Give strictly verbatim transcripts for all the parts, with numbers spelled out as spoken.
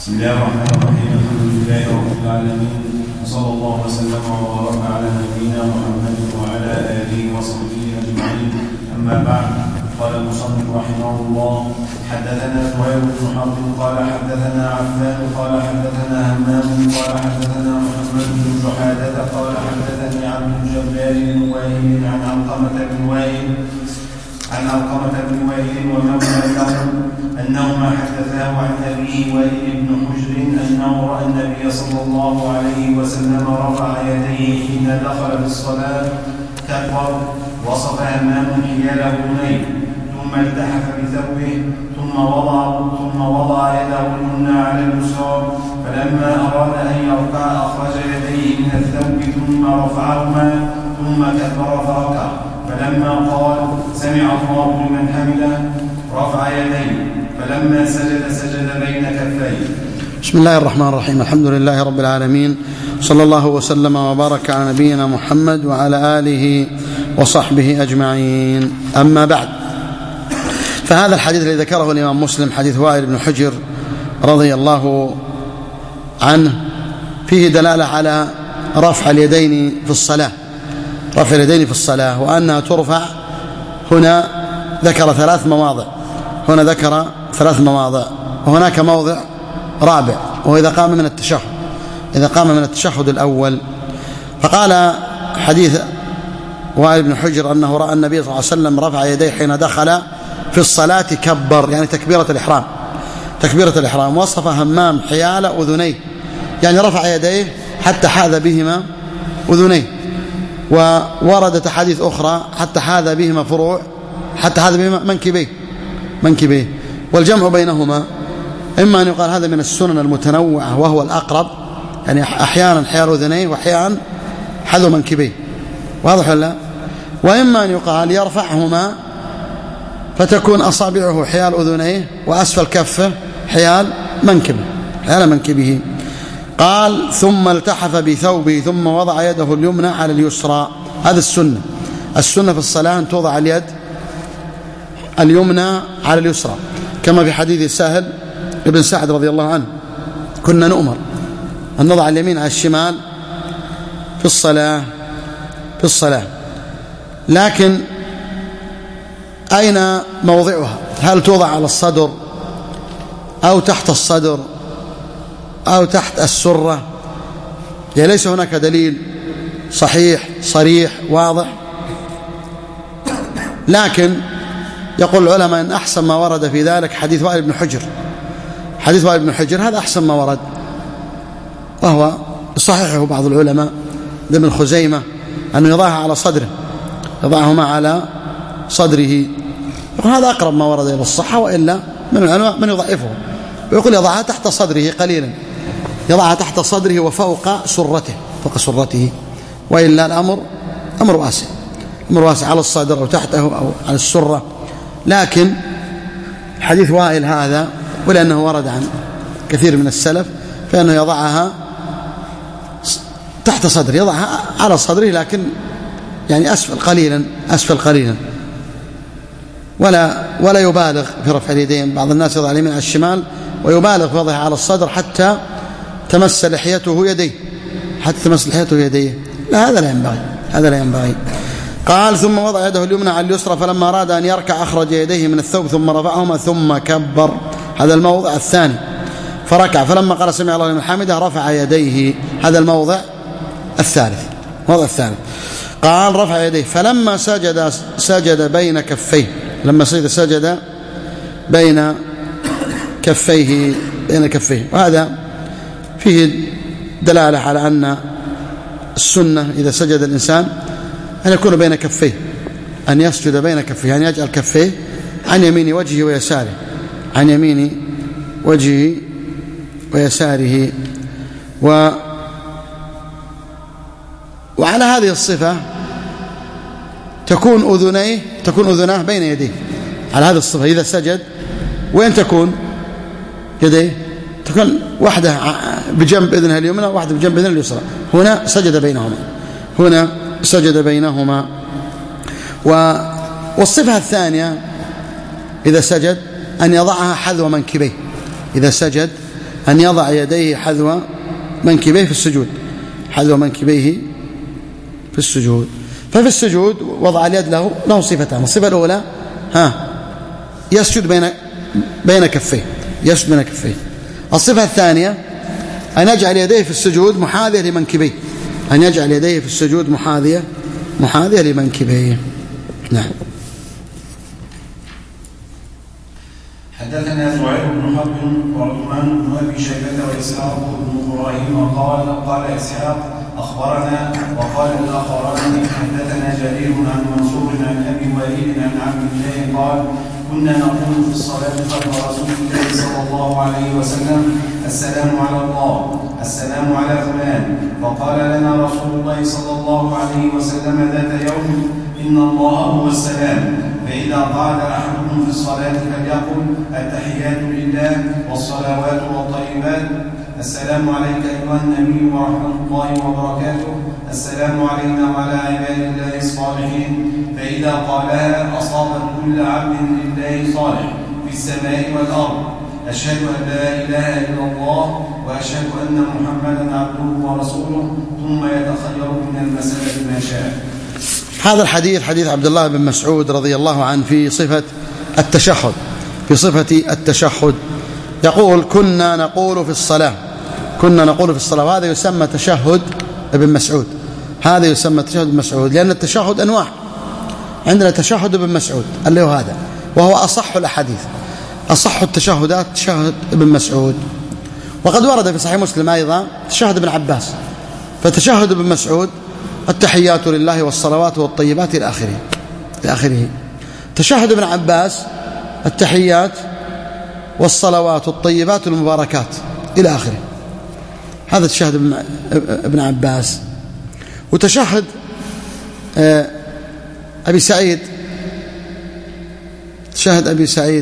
بسم الله الرحمن الرحيم. الحمد لله رب العالمين، وصلى الله وسلم وبارك على نبينا محمد وعلى آله وصحبه أجمعين. أما بعد، قال المصنف رحمه الله: حدثنا زهير بن حرب قال حدثنا عفان قال حدثنا همام قال حدثنا محمد بن جحادة قال حدثني عبد الجبار بن وائل عن علقمة بن وائل عن علقمة بن وائل ومولى له أنهما حدثاه عن أبيه وائل بن حجر أنه رأى النبي صلى الله عليه وسلم رفع يديه حين دخل في الصلاة كبر. وصف همام حيال أذنيه ثم التحف بثوبه ثم وضع ثم وضع يده اليمنى على اليسرى، فلما أراد أن يركع أخرج يديه من الثوب ثم رفعهما ثم كبر فركع، فلما قال سمع الله لمن حمده رفع يديه، فلما سجد سجد بين كفيه. بسم الله الرحمن الرحيم. الحمد لله رب العالمين، صلى الله وسلم وبارك على نبينا محمد وعلى آله وصحبه أجمعين. أما بعد، فهذا الحديث الذي ذكره الإمام مسلم حديث وائل بن حجر رضي الله عنه فيه دلالة على رفع اليدين في الصلاة رفع اليدين في الصلاة وأنها ترفع. هنا ذكر ثلاث مواضع هنا ذكر ثلاث مواضع وهناك موضع رابع، وهو إذا قام من التشهد إذا قام من التشهد الأول. فقال حديث وائل بن حجر أنه رأى النبي صلى الله عليه وسلم رفع يديه حين دخل في الصلاة كبر، يعني تكبيرة الإحرام تكبيرة الإحرام. وصف همام حيال أذنيه، يعني رفع يديه حتى حاذ بهما أذنيه. ووردت حديث أخرى حتى حاذ بهما فروع حتى حاذ بهما منكبيه منكبيه والجمع بينهما إما أن يقال هذا من السنن المتنوعة وهو الأقرب، يعني أحيانا حيال أذنيه وأحيانا حذو منكبيه، واضح ولا؟ وإما أن يقال يرفعهما فتكون أصابعه حيال أذنيه وأسفل كفه حيال منكبه حيال منكبه. قال ثم التحف بثوبه ثم وضع يده اليمنى على اليسرى. هذا السنة السنة في الصلاة أن توضع اليد اليمنى على اليسرى، كما في حديث سهل ابن سعد رضي الله عنه: كنا نؤمر أن نضع اليمين على الشمال في الصلاة في الصلاة لكن أين موضعها؟ هل توضع على الصدر أو تحت الصدر أو تحت السرة؟ يعني ليس هناك دليل صحيح صريح واضح، لكن يقول العلماء أن أحسن ما ورد في ذلك حديث وائل بن حجر حديث وائل بن حجر هذا أحسن ما ورد، وهو صحيحه بعض العلماء ابن خزيمة أنه يضعها على صدره يضعهما على صدره، يقول هذا أقرب ما ورد إلى الصحة، وإلا من العلماء من يضعفه ويقول يضعها تحت صدره قليلا يضعها تحت صدره وفوق سرته فوق سرته وإلا الأمر أمر واسع أمر واسع على الصدر أو تحته أو على السرة. لكن حديث وائل هذا ولأنه ورد عن كثير من السلف فإنه يضعها تحت صدره يضعها على صدره لكن يعني أسفل قليلا أسفل قليلا ولا ولا يبالغ في رفع اليدين. بعض الناس يضع اليمين على الشمال ويبالغ في وضعها على الصدر حتى تمس لحيته يديه حتى تمس لحيته يديه لا، هذا لا ينبغي هذا لا ينبغي. قال ثم وضع يده اليمنى على اليسرى، فلما أراد أن يركع أخرج يديه من الثوب ثم رفعهما ثم كبر. هذا الموضع الثاني. فركع، فلما قال سمع الله لمن حمده رفع يديه. هذا الموضع الثالث موضع الثالث. قال رفع يديه، فلما سجد سجد بين كفيه لما سجد سجد بين كفيه بين كفيه وهذا فيه دلالة على أن السنة إذا سجد الإنسان أن يكون بين كفيه أن يسجد بين كفيه أن يجعل كفيه عن يمين وجهه ويساره عن يمين وجهه ويساره و وعلى هذه الصفة تكون أذنيه تكون أذناه بين يديه. على هذه الصفة إذا سجد وين تكون يديه؟ تكون واحدة بجنب إذنها اليمنى وواحدة بجنب إذنها اليسرى. هنا سجد بينهما هنا سجد بينهما. والصفة الثانية إذا سجد أن يضعها حذو منكبيه إذا سجد أن يضع يديه حذو منكبيه في السجود، حذو منكبيه في السجود. ففي السجود وضع اليد له له صفتان. الصفة الأولى ها يسجد بين بين كفيه، يسجد بين كفيه. الصفة الثانية أن يجعل يديه في السجود محاذية لمنكبيه، أن يجعل يديه في السجود محاذية محاذية لمنكبيه. نعم. حدثنا زهير بن حرب وعثمان بن ابي شيبه واسحاق بن ابراهيم قال قال اسحاق اخبرنا وقال الاخران حدثنا جرير عن منصور عن ابي وائل عن عبد الله قال كنا نقول في الصلاه خلف رسول الله صلى الله عليه وسلم السلام على الله السلام على فلان، فقال لنا رسول الله صلى الله عليه وسلم ذات يوم ان الله هو السلام، فإذا قال أحدكم في الصلاة فليقل التحيات لله والصلوات والطيبات السلام عليك أيها النبي ورحمة الله وبركاته، السلام علينا وعلى عباد الله الصالحين، فإذا قالها أصابت كل عبد لله صالح في السماء والأرض، أشهد أن لا إله إلا الله وأشهد أن محمدا عبده ورسوله، ثم يتخير من المسألة ما شاء. هذا الحديث حديث عبد الله بن مسعود رضي الله عنه في صفة التشهد، في صفة التشهد يقول كنا نقول في الصلاة، كنا نقول في الصلاة، وهذا يسمى تشهد ابن مسعود، هذا يسمى تشهد ابن مسعود، لأن التشهد أنواع. عندنا تشهد ابن مسعود اللي هو هذا، وهو أصح الأحاديث، أصح التشهدات تشهد ابن مسعود. وقد ورد في صحيح مسلم أيضا تشهد ابن عباس. فتشهد ابن مسعود التحيات لله والصلوات والطيبات إلى آخره إلى آخره. تشهد ابن عباس التحيات والصلوات والطيبات والمباركات إلى آخره. هذا تشهد ابن عباس. وتشهد أبي سعيد، تشهد أبي سعيد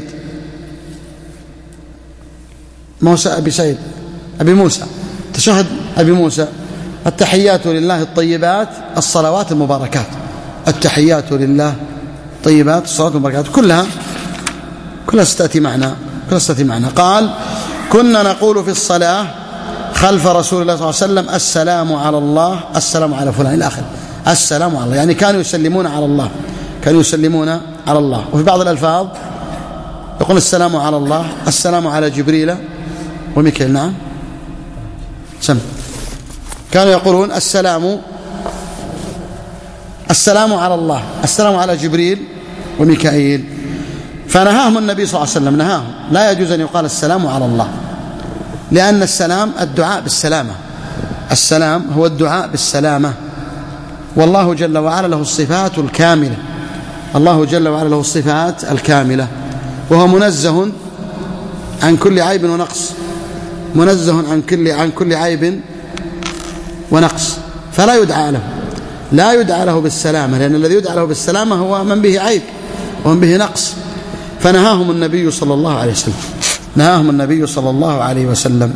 موسى أبي سعيد أبي موسى، تشهد أبي موسى التحيات لله الطيبات الصلوات المباركات، التحيات لله طيبات الصلوات المباركات، كلها كلها ستأتي معنا كلها ستأتي معنا. قال كنا نقول في الصلاة خلف رسول الله صلى الله عليه وسلم السلام على الله السلام على فلان إلى آخره. السلام على الله يعني كانوا يسلمون على الله، كانوا يسلمون على الله. وفي بعض الألفاظ يقول السلام على الله السلام على جبريل وميكائيل. نعم سم كانوا يقولون السلام السلام على الله السلام على جبريل وميكائيل. فنهاهم النبي صلى الله عليه وسلم، نهاهم لا يجوز أن يقال السلام على الله، لأن السلام الدعاء بالسلامة، السلام هو الدعاء بالسلامة، والله جل وعلا له الصفات الكاملة، الله جل وعلا له الصفات الكاملة، وهو منزه عن كل عيب ونقص، منزه عن كل عن كل عيب ونقص، فلا يدعى له لا يدعى له بالسلامة، لأن الذي يدعى له بالسلامة هو من به عيب ومن به نقص. فنهاهم النبي صلى الله عليه وسلم نهاهم النبي صلى الله عليه وسلم.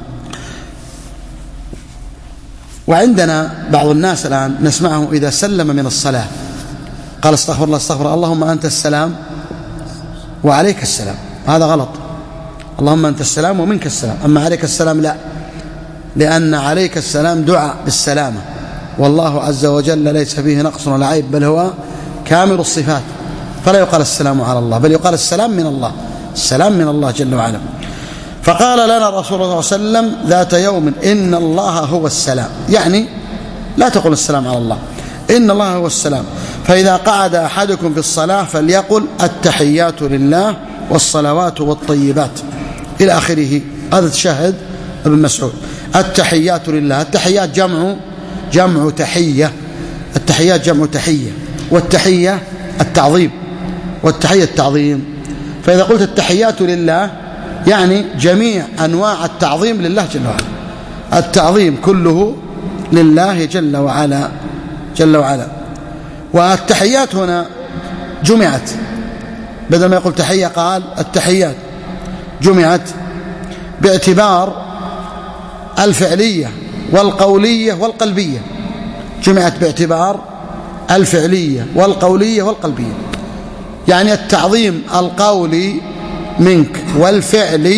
وعندنا بعض الناس الآن نسمعه إذا سلم من الصلاة قال استغفر الله استغفر الله اللهم أنت السلام وعليك السلام، هذا غلط. اللهم أنت السلام ومنك السلام، أما عليك السلام لا، لأن عليك السلام دعاء بالسلامة، والله عز وجل ليس فيه نقص ولا عيب، بل هو كامل الصفات، فلا يقال السلام على الله، بل يقال السلام من الله، السلام من الله جل وعلا. فقال لنا رسول الله صلى الله عليه وسلم ذات يوم إن الله هو السلام، يعني لا تقل السلام على الله، إن الله هو السلام، فإذا قعد أحدكم في الصلاة فليقل التحيات لله والصلوات والطيبات إلى آخره. هذا تشهد ابن مسعود. التحيات لله، التحيات جمع جمع تحية، التحيات جمع تحية، والتحية التعظيم، والتحية التعظيم. فإذا قلت التحيات لله يعني جميع أنواع التعظيم لله جل وعلا، التعظيم كله لله جل وعلا جل وعلا. والتحيات هنا جمعت، بدل ما يقول تحية قال التحيات، جمعت باعتبار الفعلية والقولية والقلبية، جمعت باعتبار الفعلية والقولية والقلبية، يعني التعظيم القولي منك والفعلي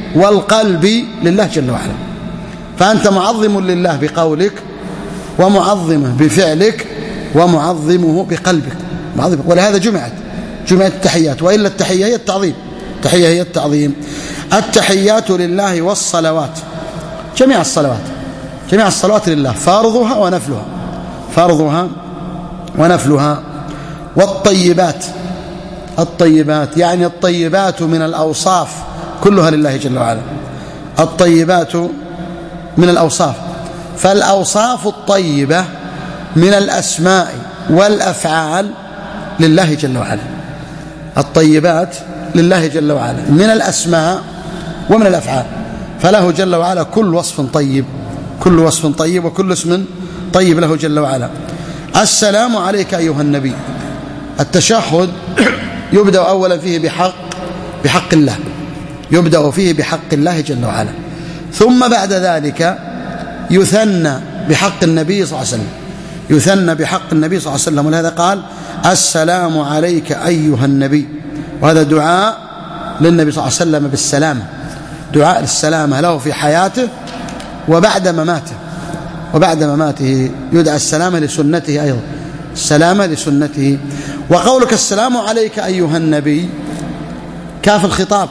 والقلب لله جل وعلا. فأنت معظم لله بقولك، ومعظمه بفعلك، ومعظمه بقلبك. معظمك. ولهذا جمعت جمعت التحيات، وإلا التحية هي التعظيم. التحية هي التعظيم. التحيات لله والصلوات، جميع الصلوات جميع الصلوات لله، فرضها ونفلها فرضها ونفلها. والطيبات، الطيبات يعني الطيبات من الأوصاف كلها لله جل وعلا. الطيبات من الأوصاف، فالأوصاف الطيبة من الأسماء والأفعال لله جل وعلا. الطيبات لله جل وعلا من الأسماء ومن الأفعال، فله جل وعلا كل وصف طيب، كل وصف طيب وكل اسم طيب له جل وعلا. السلام عليك أيها النبي. التشهد يبدأ أولا فيه بحق بحق الله، يبدأ فيه بحق الله جل وعلا، ثم بعد ذلك يثنى بحق النبي صلى الله عليه وسلم، يثنى بحق النبي صلى الله عليه وسلم. ولهذا قال السلام عليك أيها النبي، وهذا دعاء للنبي صلى الله عليه وسلم بالسلامة، دعاء السلامة له في حياته وبعد مماته، وبعد مماته يدعى السلامة لسنته أيضا، السلامة لسنته. وقولك السلام عليك أيها النبي كاف الخطاب،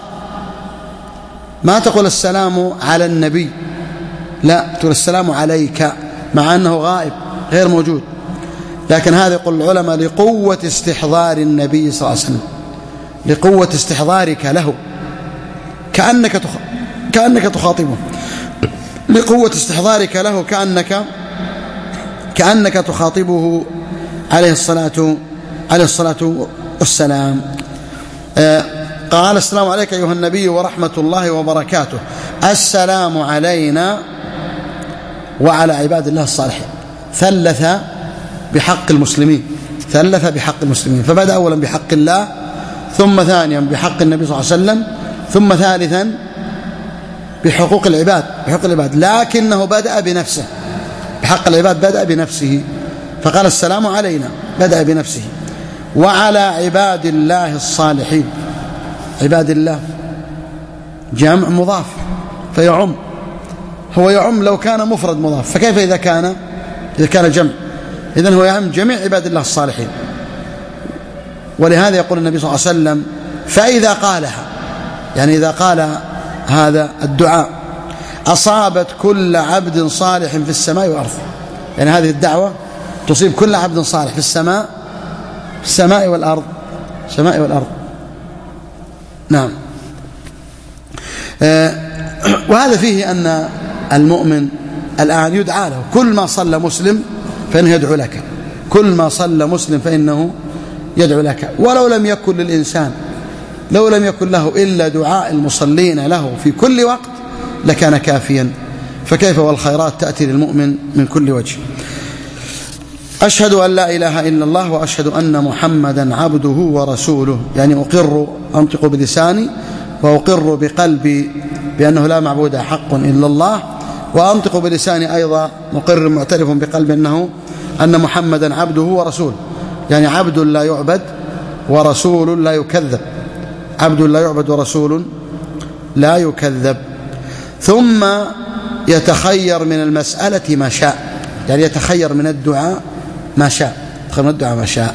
ما تقول السلام على النبي، لا، تقول السلام عليك مع أنه غائب غير موجود، لكن هذا يقول العلماء لقوة استحضار النبي صلى الله عليه وسلم، لقوة استحضارك له كأنك تخ... كأنك تخاطبه، لقوة استحضارك له كأنك كأنك تخاطبه عليه الصلاة عليه الصلاة والسلام. آه قال السلام عليك أيها النبي ورحمة الله وبركاته. السلام علينا وعلى عباد الله الصالحين، ثلث بحق المسلمين، ثلث بحق المسلمين، فبدأ أولا بحق الله، ثم ثانيا بحق النبي صلى الله عليه وسلم، ثم ثالثا بحقوق العباد بحقوق العباد لكنه بدأ بنفسه، بحق العباد بدأ بنفسه، فقال السلام علينا، بدأ بنفسه، وعلى عباد الله الصالحين. عباد الله جمع مضاف فيعم، هو يعم لو كان مفرد مضاف، فكيف إذا كان إذا كان جمع؟ إذن هو يعم جميع عباد الله الصالحين. ولهذا يقول النبي صلى الله عليه وسلم فإذا قالها، يعني إذا قال هذا الدعاء أصابت كل عبد صالح في السماء والأرض، يعني هذه الدعوة تصيب كل عبد صالح في السماء في السماء والأرض السماء والأرض نعم. آه وهذا فيه أن المؤمن الآن يدعى له، كل ما صلى مسلم فإنه يدعو لك، كل ما صلى مسلم فإنه يدعو لك، ولو لم يكن للإنسان لو لم يكن له إلا دعاء المصلين له في كل وقت لكان كافيا، فكيف والخيرات تأتي للمؤمن من كل وجه. أشهد أن لا إله إلا الله وأشهد أن محمدا عبده ورسوله، يعني أقر أنطق بلساني وأقر بقلبي بأنه لا معبود حق إلا الله، وأنطق بلساني أيضا مقر معترف بقلبي أنه أن محمدا عبده ورسوله، يعني عبد لا يعبد ورسول لا يكذب، عبد لا يعبد ورسول لا يكذب. ثم يتخير من المسألة ما شاء، يعني يتخير من الدعاء ما شاء، يتخير من الدعاء ما شاء.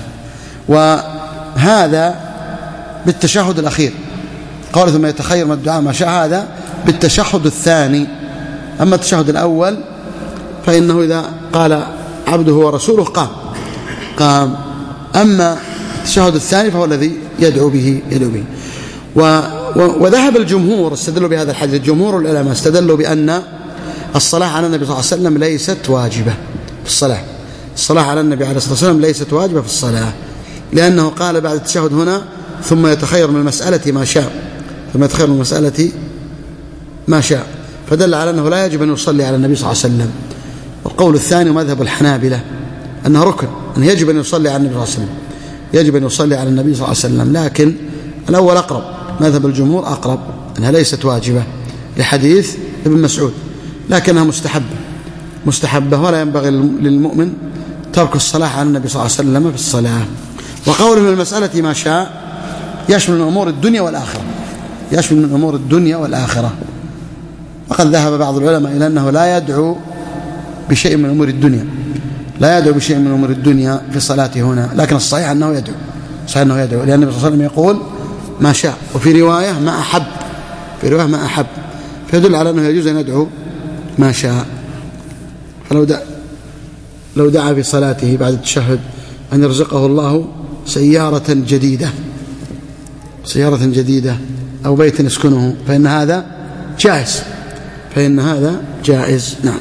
وهذا بالتشهد الأخير، قال ثم يتخير من الدعاء ما شاء، هذا بالتشهد الثاني. أما التشهد الأول فإنه إذا قال عبده ورسوله قام قام أما التشهد الثاني فهو الذي يدعو به يدعو به و وذهب الجمهور، استدلوا بهذا الحديث، الجمهور العلماء استدلوا بأن الصلاة على النبي صلى الله عليه وسلم ليست واجبة في الصلاة، الصلاة على النبي عليه الصلاة والسلام ليست واجبة في الصلاة، لأنه قال بعد التشهد هنا ثم يتخير من المسألة ما شاء، ثم يتخير من المسألة ما شاء، فدل على أنه لا يجب أن يصلي على النبي صلى الله عليه وسلم. والقول الثاني مذهب الحنابلة أنه ركن، أنه يجب أن يصلي على النبي صلى الله عليه وسلم، يجب أن يصلي على النبي صلى الله عليه وسلم، لكن الأول أقرب، مذهب الجمهور أقرب أنها ليست واجبة لحديث ابن مسعود، لكنها مستحبة مستحبة ولا ينبغي للمؤمن ترك الصلاة على النبي صلى الله عليه وسلم في الصلاة. وقوله من المسألة ما شاء يشمل أمور الدنيا والآخرة، يشمل من أمور الدنيا والآخرة. وقد ذهب بعض العلماء إلى أنه لا يدعو بشيء من أمور الدنيا لا يدعو بشيء من أمور الدنيا في صلاته هنا، لكن الصحيح أنه يدعو صحيح أنه يدعو لأن النبي صلى الله عليه وسلم يقول ما شاء، وفي رواية ما أحب في رواية ما أحب فيدل على أنه يجوز أن يدعو ما شاء. فلو دعا لو دعا في صلاته بعد التشهد أن يرزقه الله سيارة جديدة سيارة جديدة أو بيت يسكنه فإن هذا جائز فإن هذا جائز. نعم.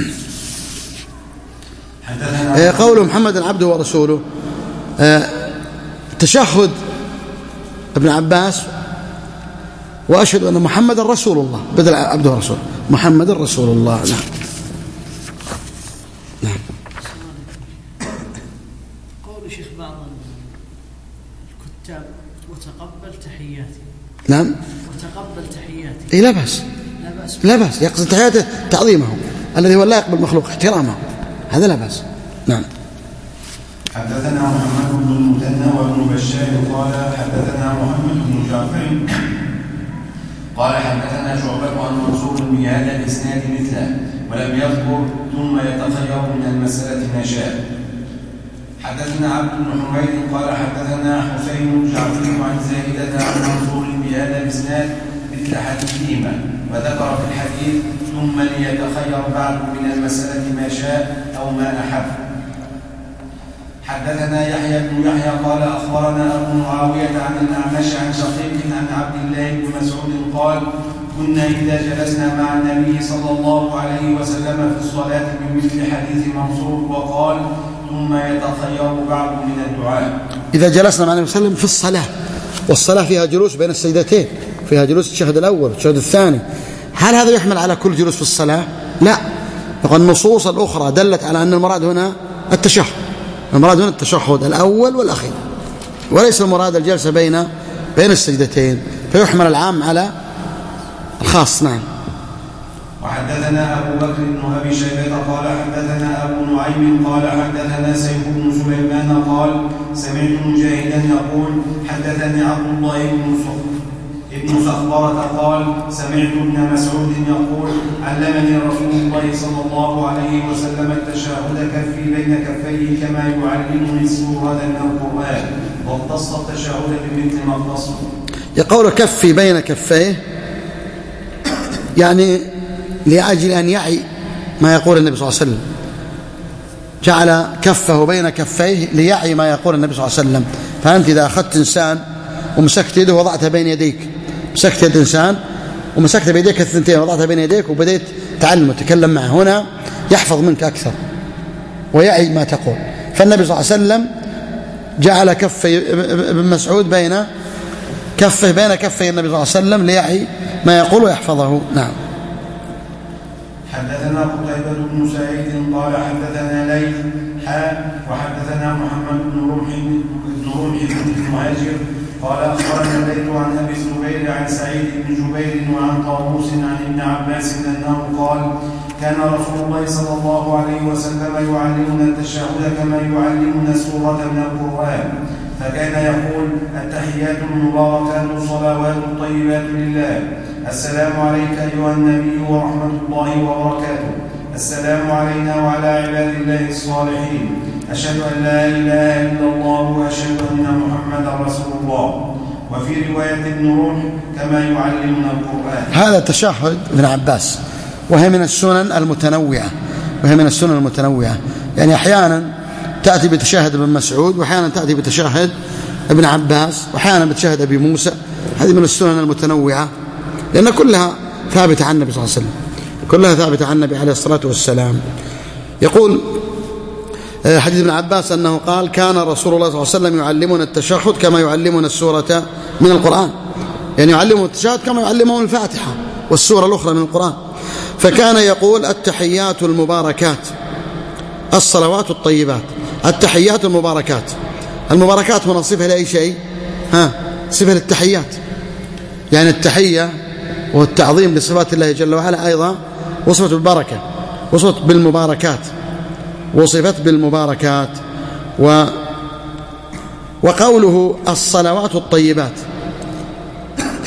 قول محمد عبده ورسوله، تشهد ابن عباس وأشهد أن محمد رسول الله بدل عبده ورسوله محمد رسول الله. نعم. نعم. قول شيخ بعض الكتاب وتقبل تحياتي. نعم. وتقبل تحياتي. إيه لا بأس لا بأس يقصد تحياته تعظيمه الذي هو لا يقبل مخلوق احترامه، هذا لا بأس. نعم. حدثنا محمد بن المثنى وابن بشار قال حدثنا محمد بن جعفر قال حدثنا شعبة عن منصور بهذا الإسناد مثله ولم يذكر ثم يتخير من المسألة ما شاء. حدثنا عبد بن حميد قال حدثنا حسين الجعفري عن زائدة عن منصور بهذا الإسناد مثل حديثهما وذكر في الحديث ثم ليتخير بعد من المسألة ما شاء أو ما أحب. حدثنا يحيى بن يحيى قال أخبرنا أبو معاوية عن الأعمش عن شقيق عن عبد الله بن مسعود قال كنا إذا جلسنا مع النبي صلى الله عليه وسلم في الصلاة بمثل حديث منصور وقال ثم يتخير بعض من الدعاء. إذا جلسنا مع النبي صلى الله عليه وسلم في الصلاة، والصلاة فيها جلوس بين السجدتين، فيها جلوس التشهد الأول والتشهد الثاني، هل هذا يحمل على كل جلوس في الصلاة؟ لا، لأن النصوص الأخرى دلت على أن المراد هنا التشهد، المراد هنا التشهد الأول والأخير، وليس المراد الجلسة بين بين السجدتين، فيحمل العام على الخاص. نعم. وحدثنا أبو بكر بن أبي شيبة قال حدثنا أبو نعيم قال حدثنا سيف بن سليمان قال سمعت مجاهدا يقول حدثني عبد الله بن ابن صخبرة قال سمعت ابن مسعود يقول علمني رسول الله صلى الله عليه وسلم التشهد كفي بين كفيه كما يعلمني السورة من القرآن واختص التشهد بمثل ما اختص. يقول كفي بين كفيه يعني لأجل أن يعي ما يقول النبي صلى الله عليه وسلم، جعل كفه بين كفيه ليعي ما يقول النبي صلى الله عليه وسلم. فأنت إذا أخذت إنسان ومسكت يده وضعتها بين يديك، مسكت يد إنسان ومسكت بيديك الثنتين وضعتها بين يديك وبديت تعلم وتكلم معه، هنا يحفظ منك أكثر ويعي ما تقول. فالنبي صلى الله عليه وسلم جعل كفي ابن مسعود بين كفه بين كفي النبي صلى الله عليه وسلم ليعي ما يقول ويحفظه. نعم. حدثنا قتيبة بن سعيد قال حدثنا ليث حاء وحدثنا محمد بن رمح بن رمح بن المهاجر قال أخبرنا الليث عن أبي الزبير عن سعيد بن جبير وعن طاووس عن ابن عباس أنه قال كان رسول الله صلى الله عليه وسلم يعلمنا التشهد كما يعلمنا السورة من القرآن، فكان يقول التحيات المباركات الصلوات الطيبات لله، السلام عليك أيها النبي ورحمة الله وبركاته، السلام علينا وعلى عباد الله الصالحين، أشهد أن لا إله إلا الله وأشهد أن محمدا رسول الله. وفي رواية ابن روح كما يعلمنا القرآن. هذا تشهد ابن عباس، وهي من السنن المتنوعة وهي من السنن المتنوعة يعني أحيانا تأتي بتشهد ابن مسعود وأحيانا تأتي بتشهد ابن عباس وأحيانا بتشهد أبي موسى. هذه من السنن المتنوعة لأن كلها ثابتة عن النبي صلى الله عليه وسلم، كلها ثابتة عن النبي عليه الصلاة والسلام. يقول حديث ابن عباس أنه قال كان رسول الله صلى الله عليه وسلم يعلمنا التشهد كما يعلمنا السورة من القرآن، يعني يعلمنا التشهد كما يعلمنا الفاتحة والسورة الأخرى من القرآن. فكان يقول التحيات المباركات الصلوات الطيبات، التحيات المباركات. المباركات هنا صفة لأي شيء؟ ها صفة للتحيات، يعني التحية والتعظيم لصفات الله جل وعلا أيضا وصفت بالبركة، وصفت بالمباركات، وصفت بالمباركات. و وقوله الصلوات الطيبات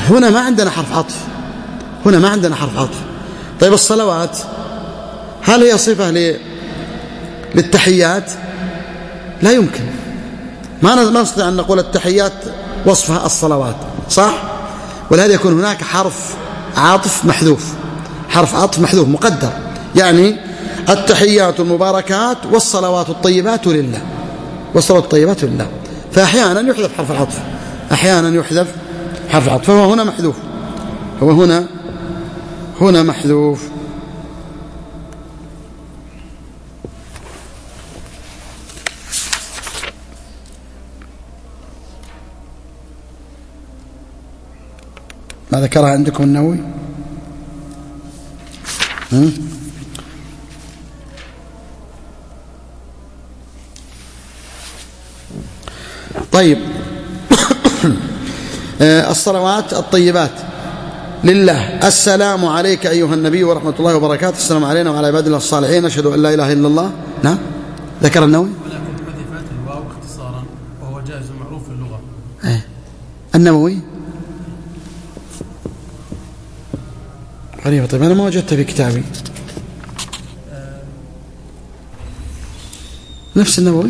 هنا ما عندنا حرف عطف، هنا ما عندنا حرف عطف. طيب الصلوات هل هي صفة للتحيات؟ لا يمكن، ما نستطيع أن نقول التحيات وصفها الصلوات، صح؟ ولهذا يكون هناك حرف عطف محذوف، حرف عطف محذوف مقدر، يعني التحيات المباركات والصلوات الطيبات لله، والصلوات الطيبات لله. فأحيانا يحذف حرف العطف، أحيانا يحذف حرف العطف، فهو هنا محذوف، هو هنا هنا محذوف. ما ذكرها عندكم النووي؟ طيب الصلوات الطيبات لله. السلام عليك أيها النبي ورحمة الله وبركاته، السلام علينا وعلى عباد الله الصالحين، أشهد أن لا إله إلا الله. نعم ذكر النووي. ولكن حذفت الواو اختصارا وهو جائز معروف في اللغة. ايه النووي غريبة. طيب أنا ما وجدت في كتابي نفس النووي.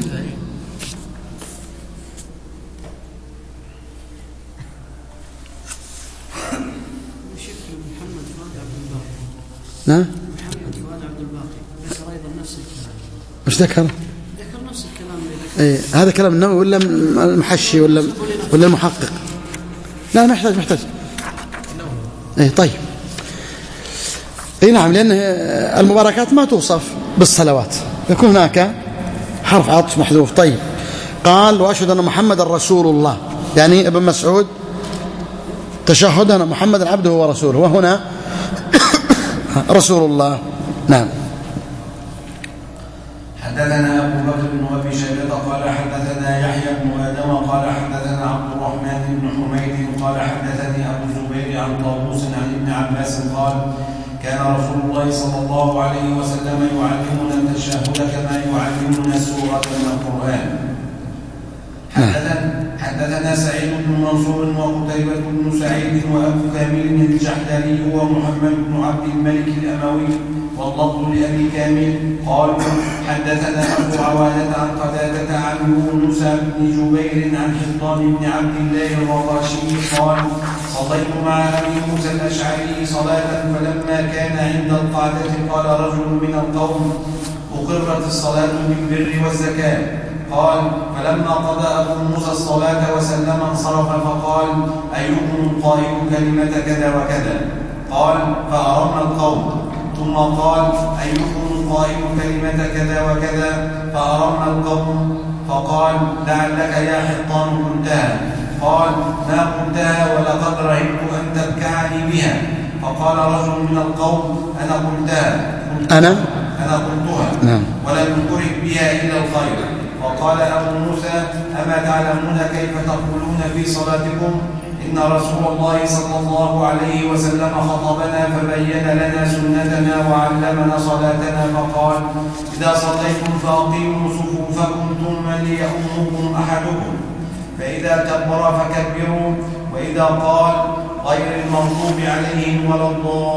نعم محمد فؤاد عبد الباقي ذكر أيضا نفس الكلام. مش ذكر؟ ذكر نفس الكلام اللي ذكر. ايه هذا كلام النووي ولا المحشي ولا ولا المحقق؟ لا محتاج محتاج ايه. طيب اي نعم، لأن المباركات ما توصف بالصلوات، يكون هناك حرف عطف محذوف. طيب قال وأشهد أن محمد رسول الله، يعني ابن مسعود تشهد أن محمد عبده ورسوله، وهنا رسول الله. نعم. حدثنا أبو بكر بن أبي شيبة قال حدثنا يحيى بن آدم قال حدثنا عبد الرحمن بن حميد قال حدثني أبو الزبير عن طاووس عن ابن عباس قال كان رسول الله صلى الله عليه وسلم يعلمنا التشهد كما يعلمنا سورة من القرآن. حدثنا, حدثنا سعيد بن منصور وقتيبة بن سعيد وأبو كامل الجحدري ومحمد بن عبد الملك الأموي واللفظ لأبي كامل قال حدثنا أبو عوانة عن قتادة عن يونس بن جبير عن حطان بن عبد الله الرقاشي قال صليت مع أبي موسى الأشعري صلاة فلما كان عند القعدة قال رجل من القوم أقرت الصلاة بالبر والزكاة. قال فلما قضى أبو موسى الصلاة وسلم انصرف فقال أيكم قائل كلمة كذا وكذا؟ قال فأرمنا القوم. ثم قال أيكم قائل كلمة كذا وكذا؟ فأرمنا القوم. فقال لعلك يا حطان قلتها. قال ما قلتها ولقد رهبت أن تبكعني بها. فقال رجل من القوم أنا قلتها أنا أنا قلتها نعم. ولم أكره بها إلا الخير. فقال أبو موسى أما تعلمون كيف تقولون في صلاتكم؟ إن رسول الله صلى الله عليه وسلم خطبنا فبين لنا سنتنا وعلمنا صلاتنا فقال إذا صليتم فأقيموا صفوفكم ثم ليؤمكم أحدكم فإذا كبر فكبروا وإذا قال غير المغضوب عليهم ولا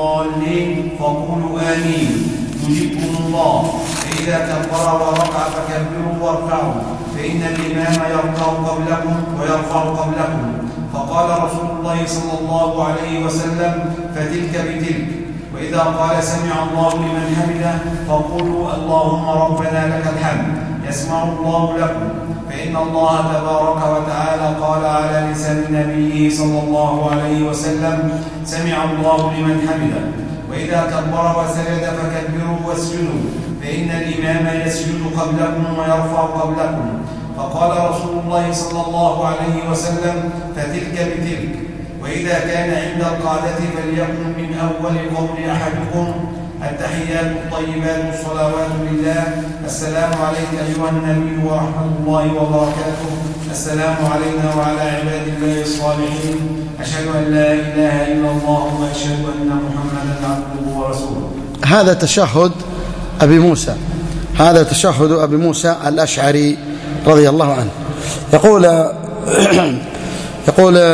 الضالين فقولوا آمين يجيبكم الله. فإذا كبر وركع فكبروا واركعوا فإن الإمام يركع قبلكم ويرفع قبلكم. فقال رسول الله صلى الله عليه وسلم فتلك بتلك. وإذا قال سمع الله لمن حمده فقولوا اللهم ربنا لك الحمد يسمع الله لكم. فإن الله تبارك وتعالى قال على لسان نبيه صلى الله عليه وسلم سمع الله لمن حمده. وإذا كبر وسجد فكبروا واسجدوا فإن الإمام يسجد قبلكم ويرفع قبلكم. فقال رسول الله صلى الله عليه وسلم فتلك بتلك. وإذا كان عند القعدة فليكن من أول قول أحدكم التحيات الطيبات الصلوات لله السلام عليك أيها النبي ورحمة الله وبركاته السلام علينا وعلى عباد الله الصالحين أشهد أن لا إله إلا الله وأشهد أن محمدا عبده ورسوله. هذا تشهد أبي موسى، هذا تشهد أبي موسى الأشعري رضي الله عنه. يقول يقول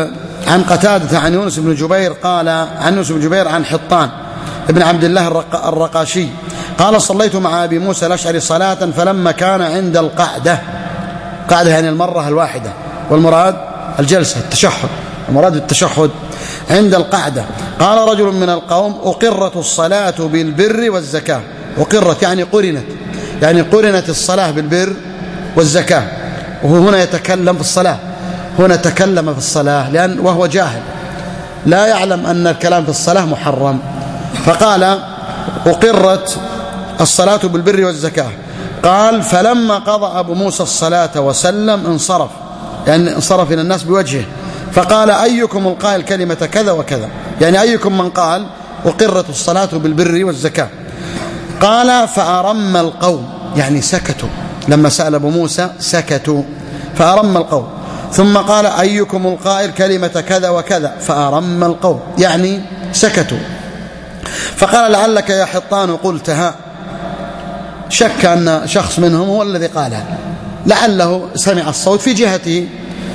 عن قتادة عن يونس بن جبير قال عن يونس بن جبير عن حطان ابن عبد الله الرق الرقاشي قال صليت مع أبي موسى الأشعري صلاة فلما كان عند القعدة، قعدة يعني المرة الواحدة، والمراد الجلسة التشهد، المراد التشهد عند القعدة، قال رجل من القوم أقرت الصلاة بالبر والزكاة. أقرت يعني قرنت، يعني قرنت الصلاة بالبر والزكاة، وهو هنا يتكلم في الصلاة، هنا تكلم في الصلاة لأن وهو جاهل لا يعلم أن الكلام في الصلاة محرم، فقال أقرت الصلاة بالبر والزكاة. قال فلما قضى أبو موسى الصلاة وسلم انصرف، يعني انصرف إلى الناس بوجهه، فقال أيكم القائل كلمة كذا وكذا، يعني أيكم من قال أقرت الصلاة بالبر والزكاة. قال فأرم القوم، يعني سكتوا، لما سأل أبو موسى سكتوا فأرم القوم. ثم قال أيكم القائل كلمة كذا وكذا، فأرم القوم، يعني سكتوا. فقال لعلك يا حطان قلتها، شك أن شخص منهم هو الذي قالها، لعله سمع الصوت في جهته.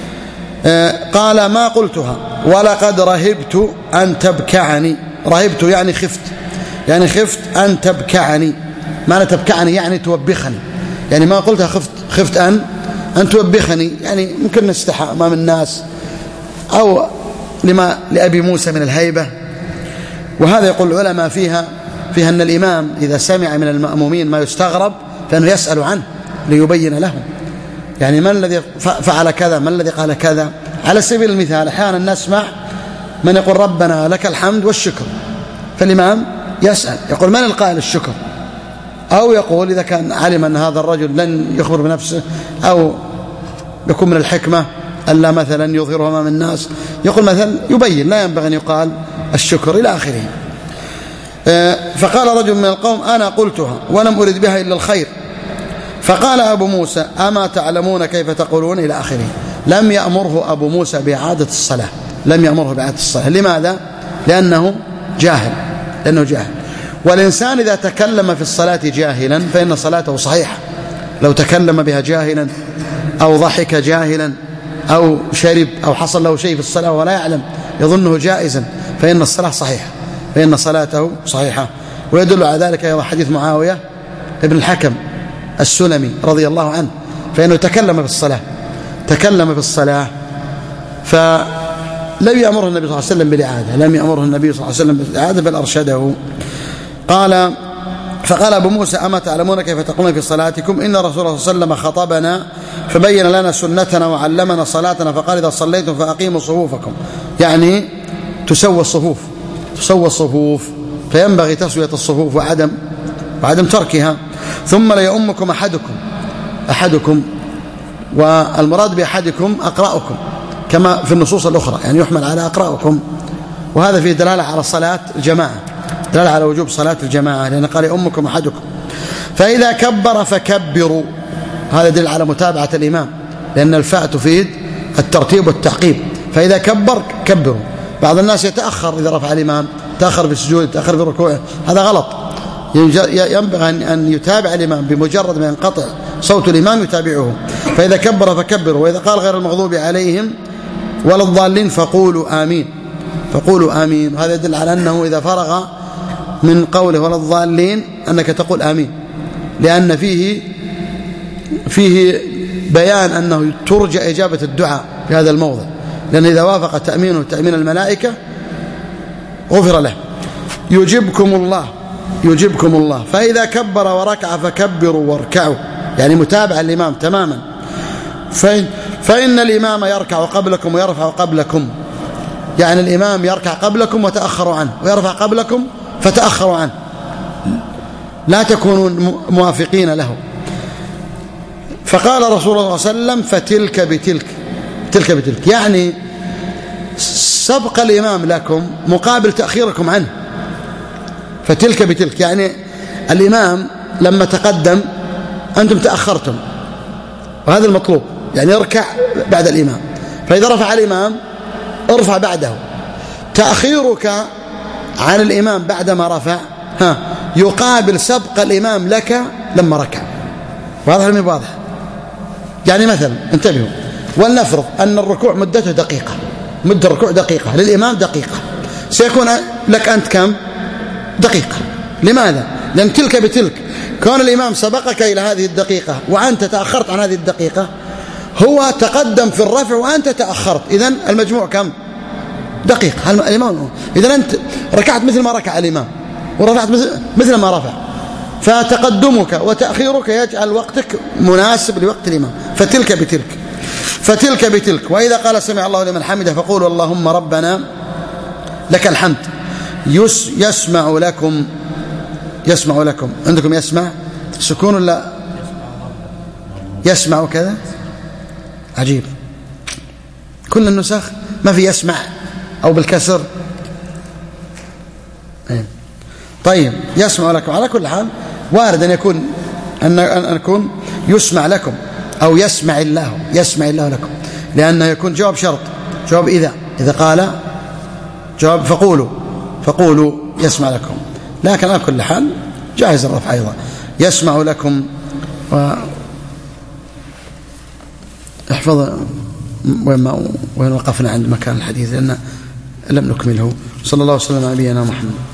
قال ما قلتها ولقد رهبت أن تبكعني، رهبت يعني خفت، يعني خفت أن تبكعني، معنى تبكعني يعني توبخني، يعني ما قلتها خفت خفت أن أن توبخني، يعني ممكن نستحى أمام الناس أو لما لأبي موسى من الهيبة. وهذا يقول العلماء فيها فيها أن الإمام إذا سمع من المأمومين ما يستغرب فإنه يسأل عنه ليبين لهم، يعني من الذي فعل كذا، من الذي قال كذا. على سبيل المثال أحيانا نسمع من يقول ربنا لك الحمد والشكر، فالإمام يسأل يقول من القائل الشكر، أو يقول إذا كان علم أن هذا الرجل لن يخبر بنفسه أو يكون من الحكمة ألا مثلا يظهره أمام الناس، يقول مثلا يبين لا ينبغي أن يقال الشكر إلى آخره. فقال رجل من القوم أنا قلتها ولم أرد بها إلا الخير. فقال أبو موسى أما تعلمون كيف تقولون إلى آخره. لم يأمره أبو موسى بإعادة الصلاة، لم يأمره بإعادة الصلاة. لماذا؟ لأنه جاهل، لأنه جاهل. والإنسان إذا تكلم في الصلاة جاهلا فإن صلاته صحيحة. لو تكلم بها جاهلا أو ضحك جاهلا أو شرب أو حصل له شيء في الصلاة ولا يعلم يظنه جائزا فإن الصلاة صحيحة، فإن صلاته صحيحة. ويدل على ذلك أيضا حديث معاوية ابن الحكم السلمي رضي الله عنه، فإنه تكلم في الصلاة تكلم في الصلاة فلم يأمره النبي صلى الله عليه وسلم بالإعادة، لم يأمره النبي صلى الله عليه وسلم بالإعادة بل أرشده. قال فقال أبو موسى أما تعلمون كيف تقولون في صلاتكم إن رسول الله صلى الله عليه وسلم خطبنا فبين لنا سنتنا وعلمنا صلاتنا فقال إذا صليتم فأقيموا صفوفكم، يعني تسوى الصفوف تسوى الصفوف فينبغي تسوية الصفوف وعدم وعدم تركها. ثم ليؤمكم أحدكم أحدكم والمراد بأحدكم أقرأكم كما في النصوص الأخرى، يعني يحمل على أقرأكم، وهذا فيه دلالة على صلاة الجماعة، دلالة على وجوب صلاة الجماعة، لأن قال يؤمكم أحدكم. فإذا كبر فكبروا، هذا دل على متابعة الإمام، لأن الفاء تفيد الترتيب والتعقيب. فإذا كبر كبروا. بعض الناس يتأخر إذا رفع الإمام، تأخر في السجود، تأخر في الركوع، هذا غلط. ينبغي أن يتابع الإمام، بمجرد ما ينقطع صوت الإمام يتابعه. فإذا كبر فكبروا. وإذا قال غير المغضوب عليهم ولا الضالين فقولوا آمين، فقولوا آمين. هذا يدل على أنه إذا فرغ من قوله ولا الضالين أنك تقول آمين، لأن فيه فيه بيان أنه ترجى إجابة الدعاء في هذا الموضع، لأن إذا وافق تأمينه تأمين الملائكة غفر له. يجيبكم الله يجيبكم الله. فإذا كبر وركع فكبروا واركعوا، يعني متابع الإمام تماما. فإن, فإن الإمام يركع قبلكم ويرفع قبلكم، يعني الإمام يركع قبلكم وتأخروا عنه، ويرفع قبلكم فتأخروا عنه، لا تكونوا موافقين له. فقال رسول الله صلى الله عليه وسلم فتلك بتلك، تلك بتلك، يعني سبق الإمام لكم مقابل تأخيركم عنه. فتلك بتلك يعني الإمام لما تقدم أنتم تأخرتم، وهذا المطلوب، يعني اركع بعد الإمام. فإذا رفع الإمام ارفع بعده. تأخيرك عن الإمام بعدما رفع ها يقابل سبق الإمام لك لما ركع. واضح ولا واضح؟ يعني مثلا انتبهوا، ولنفرض أن الركوع مدته دقيقة مد الركوع دقيقة، للإمام دقيقة، سيكون لك أنت كم؟ دقيقة. لماذا؟ لأن تلك بتلك، كون الإمام سبقك إلى هذه الدقيقة وأنت تأخرت عن هذه الدقيقة، هو تقدم في الرفع وأنت تأخرت، إذن المجموع كم؟ دقيقة. الإمام إذن أنت ركعت مثل ما ركع الإمام ورفعت مثل ما رفع، فتقدمك وتأخيرك يجعل وقتك مناسب لوقت الإمام، فتلك بتلك فتلك بتلك. وإذا قال سمع الله لمن حمده فقولوا اللهم ربنا لك الحمد. يس يسمع لكم، يسمع لكم، عندكم يسمع سكون ولا يسمع كذا؟ عجيب، كل النسخ ما في يسمع أو بالكسر. طيب يسمع لكم، على كل حال وارد أن يكون أن يكون يسمع لكم أو يسمع الله، يسمع الله لكم، لأنه يكون جواب شرط، جواب إذا إذا قال جواب فقولوا فقولوا يسمع لكم، لكن على كل حال جائز الرفع أيضا. يسمع لكم. و احفظ وين وين وقفنا عند مكان الحديث لأن لم نكمله. صلى الله وسلم على نبينا محمد.